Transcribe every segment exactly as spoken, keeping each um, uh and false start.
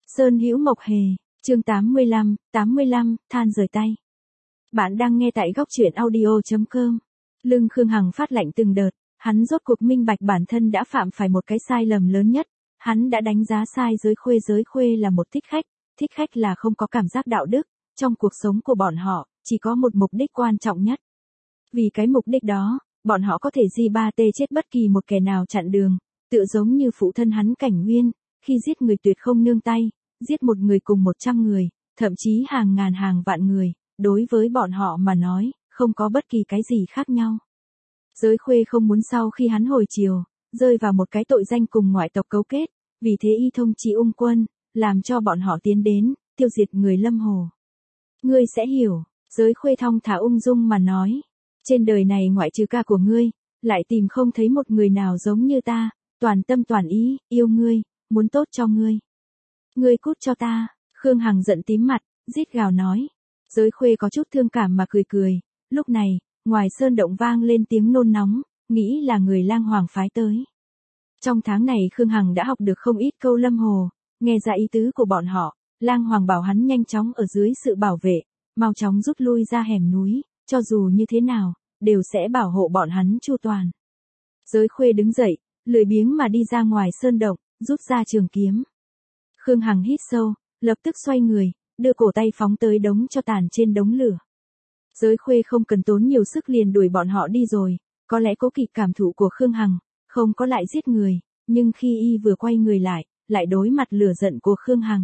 Sơn Hữu Mộc Hề, chương tám mươi lăm, tám mươi lăm, than rời tay. Bạn đang nghe tại góc truyện audio chấm com. Lưng Khương Hằng phát lạnh từng đợt, hắn rốt cuộc minh bạch bản thân đã phạm phải một cái sai lầm lớn nhất. Hắn đã đánh giá sai giới khuê. Giới khuê là một thích khách, thích khách là không có cảm giác đạo đức, trong cuộc sống của bọn họ, chỉ có một mục đích quan trọng nhất. Vì cái mục đích đó, bọn họ có thể di ba tê chết bất kỳ một kẻ nào chặn đường, tựa giống như phụ thân hắn Cảnh Nguyên, khi giết người tuyệt không nương tay, giết một người cùng một trăm người, thậm chí hàng ngàn hàng vạn người, đối với bọn họ mà nói, không có bất kỳ cái gì khác nhau. Giới khuê không muốn sau khi hắn hồi chiều, rơi vào một cái tội danh cùng ngoại tộc cấu kết, vì thế y thông chỉ ung quân, làm cho bọn họ tiến đến, tiêu diệt người Lâm Hồ. Ngươi sẽ hiểu, giới khuê thong thả ung dung mà nói, trên đời này ngoại trừ ca của ngươi, lại tìm không thấy một người nào giống như ta, toàn tâm toàn ý, yêu ngươi, muốn tốt cho ngươi. Ngươi cút cho ta, Khương Hằng giận tím mặt, rít gào nói. Giới khuê có chút thương cảm mà cười cười, lúc này, ngoài sơn động vang lên tiếng nôn nóng, nghĩ là người Lang Hoàng phái tới. Trong tháng này Khương Hằng đã học được không ít câu Lâm Hồ, nghe ra ý tứ của bọn họ, Lang Hoàng bảo hắn nhanh chóng ở dưới sự bảo vệ, mau chóng rút lui ra hẻm núi, cho dù như thế nào, đều sẽ bảo hộ bọn hắn chu toàn. Giới khuê đứng dậy, lười biếng mà đi ra ngoài sơn động, rút ra trường kiếm. Khương Hằng hít sâu, lập tức xoay người, đưa cổ tay phóng tới đống cho tàn trên đống lửa. Giới khuê không cần tốn nhiều sức liền đuổi bọn họ đi rồi, có lẽ cố kỵ cảm thụ của Khương Hằng, không có lại giết người, nhưng khi y vừa quay người lại, lại đối mặt lửa giận của Khương Hằng.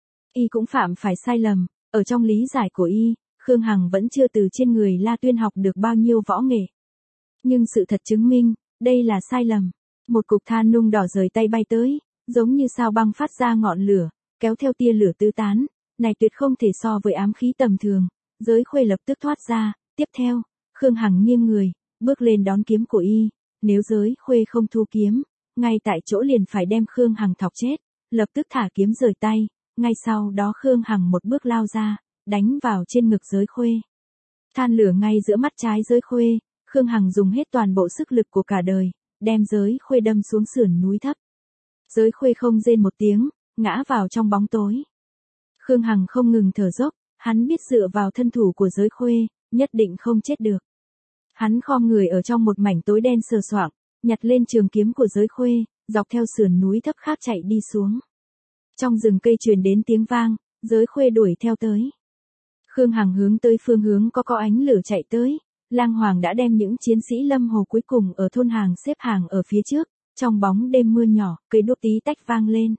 Y cũng phạm phải sai lầm, ở trong lý giải của y, Khương Hằng vẫn chưa từ trên người La Tuyên học được bao nhiêu võ nghệ. Nhưng sự thật chứng minh, đây là sai lầm. Một cục than nung đỏ rời tay bay tới, giống như sao băng phát ra ngọn lửa, kéo theo tia lửa tứ tán, này tuyệt không thể so với ám khí tầm thường. Giới khuê lập tức thoát ra, tiếp theo, Khương Hằng nghiêng người, bước lên đón kiếm của y, nếu giới khuê không thu kiếm, ngay tại chỗ liền phải đem Khương Hằng thọc chết, lập tức thả kiếm rời tay, ngay sau đó Khương Hằng một bước lao ra, đánh vào trên ngực giới khuê. Than lửa ngay giữa mắt trái giới khuê, Khương Hằng dùng hết toàn bộ sức lực của cả đời, đem giới khuê đâm xuống sườn núi thấp. Giới khuê không rên một tiếng, ngã vào trong bóng tối. Khương Hằng không ngừng thở dốc, hắn biết dựa vào thân thủ của giới khuê, nhất định không chết được. Hắn khom người ở trong một mảnh tối đen sờ soạng, nhặt lên trường kiếm của giới khuê, dọc theo sườn núi thấp khác chạy đi xuống. Trong rừng cây truyền đến tiếng vang, giới khuê đuổi theo tới. Khương Hằng hướng tới phương hướng có có ánh lửa chạy tới, Lang Hoàng đã đem những chiến sĩ Lâm Hồ cuối cùng ở thôn hàng xếp hàng ở phía trước, trong bóng đêm mưa nhỏ, cây đuốc tí tách vang lên.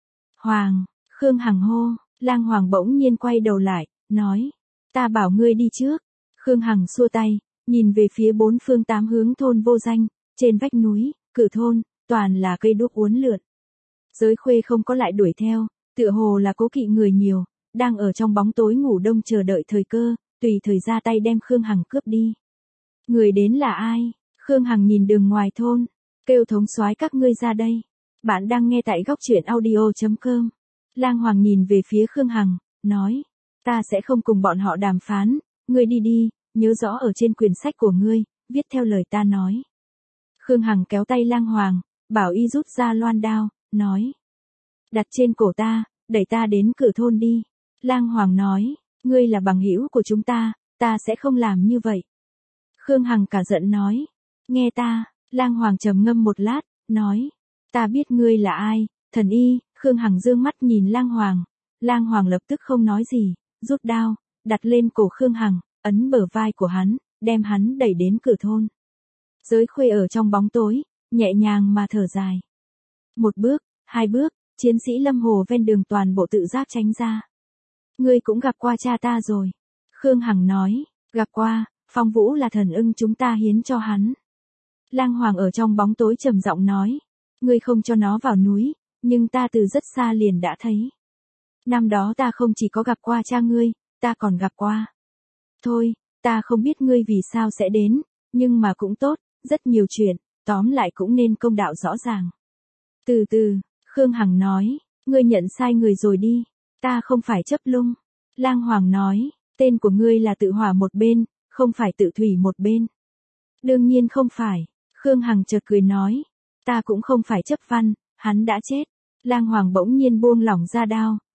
Hoàng, Khương Hằng hô, Lang Hoàng bỗng nhiên quay đầu lại, nói, ta bảo ngươi đi trước. Khương Hằng xua tay, nhìn về phía bốn phương tám hướng thôn vô danh, trên vách núi, cửa thôn, toàn là cây đuốc uốn lượn. Giới khuê không có lại đuổi theo, tựa hồ là cố kỵ người nhiều, đang ở trong bóng tối ngủ đông chờ đợi thời cơ, tùy thời ra tay đem Khương Hằng cướp đi. Người đến là ai? Khương Hằng nhìn đường ngoài thôn, kêu thống soái các ngươi ra đây. Bạn đang nghe tại góc truyện audio chấm com. Lang Hoàng nhìn về phía Khương Hằng, nói, ta sẽ không cùng bọn họ đàm phán, ngươi đi đi, nhớ rõ ở trên quyển sách của ngươi, viết theo lời ta nói. Khương Hằng kéo tay Lang Hoàng, bảo y rút ra loan đao, nói, đặt trên cổ ta, đẩy ta đến cửa thôn đi. Lang Hoàng nói, ngươi là bằng hữu của chúng ta, ta sẽ không làm như vậy. Khương Hằng cả giận nói, nghe ta. Lang Hoàng trầm ngâm một lát, nói, ta biết ngươi là ai, thần y. Khương Hằng dương mắt nhìn Lang Hoàng, Lang Hoàng lập tức không nói gì, rút đao, đặt lên cổ Khương Hằng, ấn bờ vai của hắn, đem hắn đẩy đến cửa thôn. Giới khuê ở trong bóng tối, nhẹ nhàng mà thở dài. Một bước, hai bước, chiến sĩ Lâm Hồ ven đường toàn bộ tự giác tránh ra. Ngươi cũng gặp qua cha ta rồi. Khương Hằng nói, gặp qua, Phong Vũ là thần ưng chúng ta hiến cho hắn. Lang Hoàng ở trong bóng tối trầm giọng nói, ngươi không cho nó vào núi, nhưng ta từ rất xa liền đã thấy. Năm đó ta không chỉ có gặp qua cha ngươi, ta còn gặp qua. Thôi, ta không biết ngươi vì sao sẽ đến, nhưng mà cũng tốt, rất nhiều chuyện, tóm lại cũng nên công đạo rõ ràng. Từ từ, Khương Hằng nói, ngươi nhận sai người rồi đi, ta không phải chấp lung. Lang Hoàng nói, tên của ngươi là tự hỏa một bên, không phải tự thủy một bên. Đương nhiên không phải. Khương Hằng chợt cười nói, ta cũng không phải chấp văn, hắn đã chết. Lang Hoàng bỗng nhiên buông lỏng ra đao,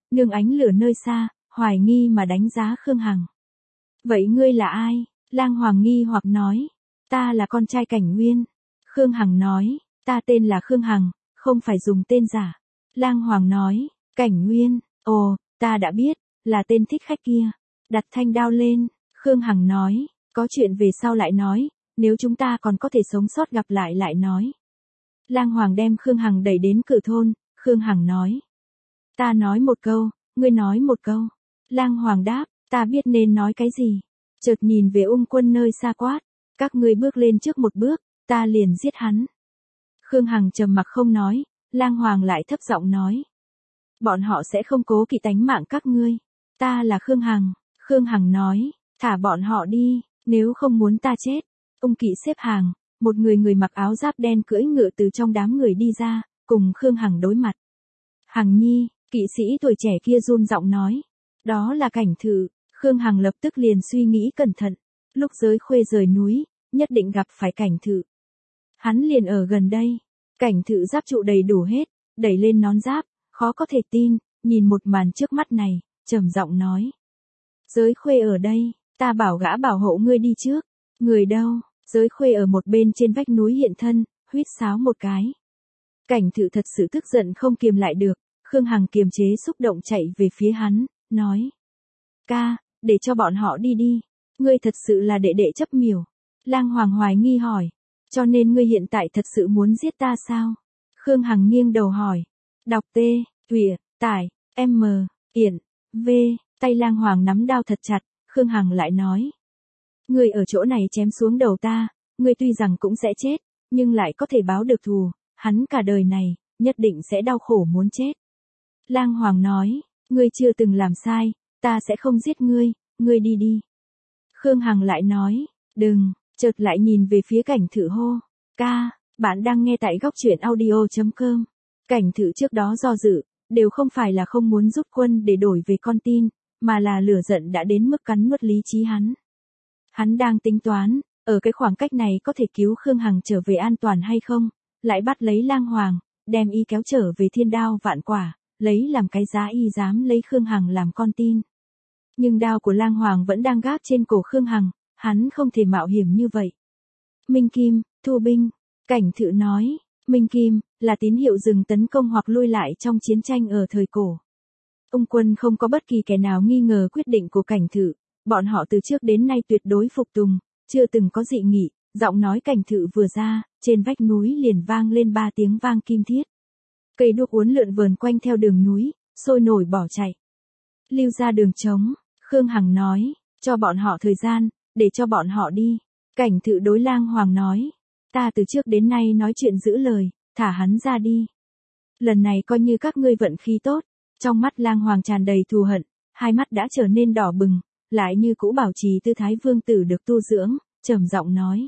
nương ánh lửa nơi xa, hoài nghi mà đánh giá Khương Hằng. Vậy ngươi là ai? Lang Hoàng nghi hoặc nói. Ta là con trai Cảnh Nguyên. Khương Hằng nói, ta tên là Khương Hằng, không phải dùng tên giả. Lang Hoàng nói, Cảnh Nguyên, ồ, ta đã biết, là tên thích khách kia. Đặt thanh đao lên, Khương Hằng nói, có chuyện về sau lại nói, nếu chúng ta còn có thể sống sót gặp lại lại nói. Lang Hoàng đem Khương Hằng đẩy đến cửa thôn, Khương Hằng nói. Ta nói một câu, ngươi nói một câu. Lang Hoàng đáp, ta biết nên nói cái gì. Chợt nhìn về Ung Quân nơi xa quát, các ngươi bước lên trước một bước, ta liền giết hắn. Khương Hằng trầm mặc không nói, Lang Hoàng lại thấp giọng nói. Bọn họ sẽ không cố kỵ tánh mạng các ngươi. Ta là Khương Hằng. Khương Hằng nói, thả bọn họ đi, nếu không muốn ta chết. Ung kỵ xếp hàng, một người người mặc áo giáp đen cưỡi ngựa từ trong đám người đi ra, cùng Khương Hằng đối mặt. Hằng nhi, kỵ sĩ tuổi trẻ kia run giọng nói. Đó là Cảnh Thự. Khương Hằng lập tức liền suy nghĩ cẩn thận. Lúc Giới Khuê rời núi, nhất định gặp phải Cảnh Thự. Hắn liền ở gần đây. Cảnh Thự giáp trụ đầy đủ hết, đẩy lên nón giáp, khó có thể tin, nhìn một màn trước mắt này, trầm giọng nói. Giới Khuê ở đây, ta bảo gã bảo hộ ngươi đi trước. Người đâu? Giới Khuê ở một bên trên vách núi hiện thân, huýt sáo một cái. Cảnh Thự thật sự tức giận không kiềm lại được, Khương Hằng kiềm chế xúc động chạy về phía hắn, nói. Ca, để cho bọn họ đi đi. Ngươi thật sự là đệ đệ chấp miểu. Lang Hoàng hoài nghi hỏi. Cho nên ngươi hiện tại thật sự muốn giết ta sao? Khương Hằng nghiêng đầu hỏi. Đọc T, Tuyệt, Tải, M, Yển, V, tay Lang Hoàng nắm đao thật chặt, Khương Hằng lại nói. Ngươi ở chỗ này chém xuống đầu ta, ngươi tuy rằng cũng sẽ chết, nhưng lại có thể báo được thù, hắn cả đời này, nhất định sẽ đau khổ muốn chết. Lang Hoàng nói, ngươi chưa từng làm sai, ta sẽ không giết ngươi, ngươi đi đi. Khương Hằng lại nói, đừng, chợt lại nhìn về phía Cảnh Thự hô. Ca, bạn đang nghe tại góc truyện audio chấm com. Cảnh Thự trước đó do dự, đều không phải là không muốn rút quân để đổi về con tin, mà là lửa giận đã đến mức cắn nuốt lý trí hắn. Hắn đang tính toán, ở cái khoảng cách này có thể cứu Khương Hằng trở về an toàn hay không, lại bắt lấy Lang Hoàng, đem y kéo trở về Thiên Đao Vạn Quả, lấy làm cái giá y dám lấy Khương Hằng làm con tin. Nhưng đao của Lang Hoàng vẫn đang gác trên cổ Khương Hằng, hắn không thể mạo hiểm như vậy. Minh Kim, thu binh. Cảnh Thự nói, Minh Kim, là tín hiệu dừng tấn công hoặc lui lại trong chiến tranh ở thời cổ. Ung quân không có bất kỳ kẻ nào nghi ngờ quyết định của Cảnh Thự, bọn họ từ trước đến nay tuyệt đối phục tùng, chưa từng có dị nghị, giọng nói Cảnh Thự vừa ra, trên vách núi liền vang lên ba tiếng vang kim thiết. Cây đuốc uốn lượn vờn quanh theo đường núi, sôi nổi bỏ chạy. Lưu ra đường trống, Khương Hằng nói, cho bọn họ thời gian, để cho bọn họ đi. Cảnh Thự đối Lang Hoàng nói, ta từ trước đến nay nói chuyện giữ lời, thả hắn ra đi. Lần này coi như các ngươi vận khí tốt. Trong mắt Lang Hoàng tràn đầy thù hận, hai mắt đã trở nên đỏ bừng, lại như cũ bảo trì tư thái vương tử được tu dưỡng, trầm giọng nói.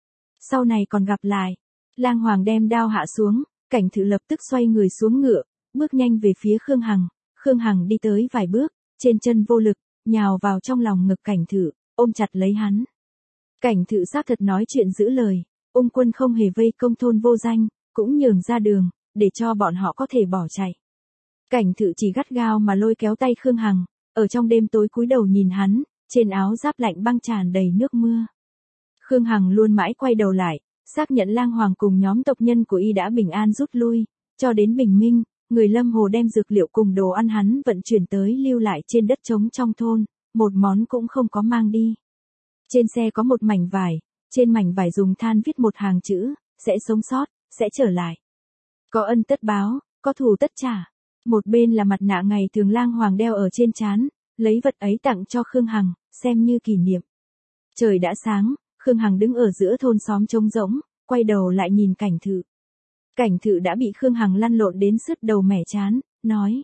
Sau này còn gặp lại. Lang Hoàng đem đao hạ xuống, Cảnh Thự lập tức xoay người xuống ngựa, bước nhanh về phía Khương Hằng. Khương Hằng đi tới vài bước, trên chân vô lực, nhào vào trong lòng ngực Cảnh Thự, ôm chặt lấy hắn. Cảnh Thự xác thật nói chuyện giữ lời, Ung quân không hề vây công thôn vô danh, cũng nhường ra đường, để cho bọn họ có thể bỏ chạy. Cảnh Thự chỉ gắt gao mà lôi kéo tay Khương Hằng, ở trong đêm tối cúi đầu nhìn hắn, trên áo giáp lạnh băng tràn đầy nước mưa. Khương Hằng luôn mãi quay đầu lại, xác nhận Lang Hoàng cùng nhóm tộc nhân của y đã bình an rút lui, cho đến bình minh, người Lâm Hồ đem dược liệu cùng đồ ăn hắn vận chuyển tới lưu lại trên đất trống trong thôn, một món cũng không có mang đi. Trên xe có một mảnh vải, trên mảnh vải dùng than viết một hàng chữ, sẽ sống sót, sẽ trở lại. Có ân tất báo, có thù tất trả. Một bên là mặt nạ ngày thường Lang Hoàng đeo ở trên trán, lấy vật ấy tặng cho Khương Hằng, xem như kỷ niệm. Trời đã sáng, Khương Hằng đứng ở giữa thôn xóm trống rỗng, quay đầu lại nhìn Cảnh Thự. Cảnh Thự đã bị Khương Hằng lăn lộn đến sứt đầu mẻ chán, nói.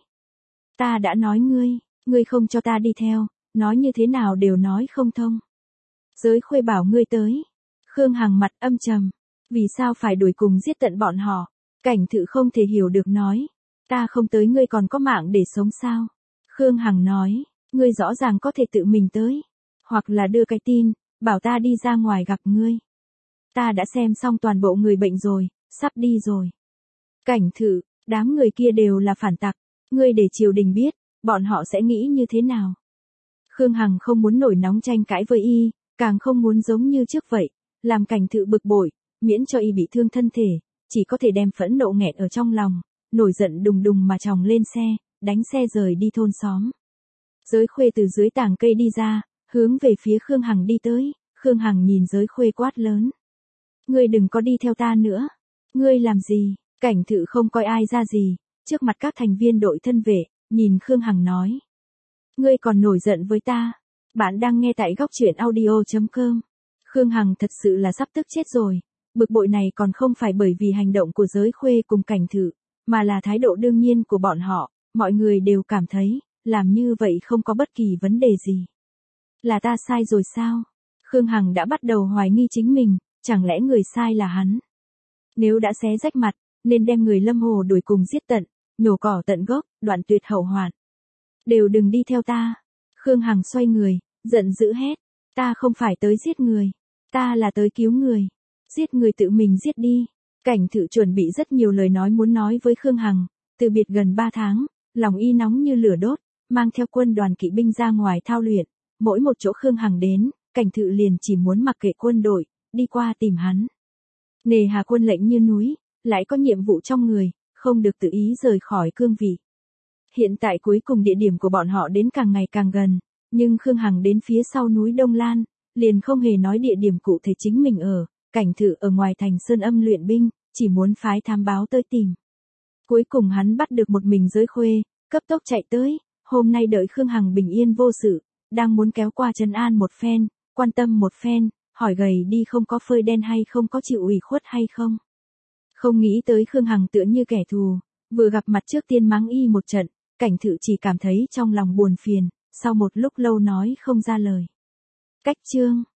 Ta đã nói ngươi, ngươi không cho ta đi theo, nói như thế nào đều nói không thông. Giới Khuê bảo ngươi tới. Khương Hằng mặt âm trầm. Vì sao phải đuổi cùng giết tận bọn họ? Cảnh Thự không thể hiểu được nói. Ta không tới ngươi còn có mạng để sống sao? Khương Hằng nói, ngươi rõ ràng có thể tự mình tới. Hoặc là đưa cái tin, bảo ta đi ra ngoài gặp ngươi. Ta đã xem xong toàn bộ người bệnh rồi, sắp đi rồi. Cảnh Thự, đám người kia đều là phản tặc. Ngươi để triều đình biết, bọn họ sẽ nghĩ như thế nào? Khương Hằng không muốn nổi nóng tranh cãi với y, càng không muốn giống như trước vậy, làm Cảnh Thự bực bội, miễn cho y bị thương thân thể, chỉ có thể đem phẫn nộ nghẹn ở trong lòng, nổi giận đùng đùng mà chòng lên xe, đánh xe rời đi thôn xóm. Giới Khuê từ dưới tàng cây đi ra, hướng về phía Khương Hằng đi tới, Khương Hằng nhìn Giới Khuê quát lớn. Ngươi đừng có đi theo ta nữa. Ngươi làm gì? Cảnh Thự không coi ai ra gì, trước mặt các thành viên đội thân vệ, nhìn Khương Hằng nói. Ngươi còn nổi giận với ta. Bạn đang nghe tại góc truyện audio chấm com. Khương Hằng thật sự là sắp tức chết rồi. Bực bội này còn không phải bởi vì hành động của Giới Khuê cùng Cảnh Thự, mà là thái độ đương nhiên của bọn họ, mọi người đều cảm thấy, làm như vậy không có bất kỳ vấn đề gì. Là ta sai rồi sao? Khương Hằng đã bắt đầu hoài nghi chính mình, chẳng lẽ người sai là hắn? Nếu đã xé rách mặt, nên đem người Lâm Hồ đuổi cùng giết tận, nhổ cỏ tận gốc, đoạn tuyệt hậu hoạn. Đều đừng đi theo ta. Khương Hằng xoay người, giận dữ hét. Ta không phải tới giết người. Ta là tới cứu người. Giết người tự mình giết đi. Cảnh Thự chuẩn bị rất nhiều lời nói muốn nói với Khương Hằng. Từ biệt gần ba tháng, lòng y nóng như lửa đốt, mang theo quân đoàn kỵ binh ra ngoài thao luyện. Mỗi một chỗ Khương Hằng đến, Cảnh Thự liền chỉ muốn mặc kệ quân đội, đi qua tìm hắn. Nề hà quân lệnh như núi, lại có nhiệm vụ trong người, không được tự ý rời khỏi cương vị. Hiện tại cuối cùng địa điểm của bọn họ đến càng ngày càng gần, nhưng Khương Hằng đến phía sau núi Đông Lan, liền không hề nói địa điểm cụ thể chính mình ở, Cảnh Thự ở ngoài thành Sơn Âm luyện binh, chỉ muốn phái thám báo tới tìm. Cuối cùng hắn bắt được một mình Giới Khuê, cấp tốc chạy tới, hôm nay đợi Khương Hằng bình yên vô sự, đang muốn kéo qua trấn an một phen, quan tâm một phen, hỏi gầy đi không có phơi đen hay không có chịu ủy khuất hay không. Không nghĩ tới Khương Hằng tựa như kẻ thù, vừa gặp mặt trước tiên mắng y một trận, Cảnh Thự chỉ cảm thấy trong lòng buồn phiền, sau một lúc lâu nói không ra lời. Cách chương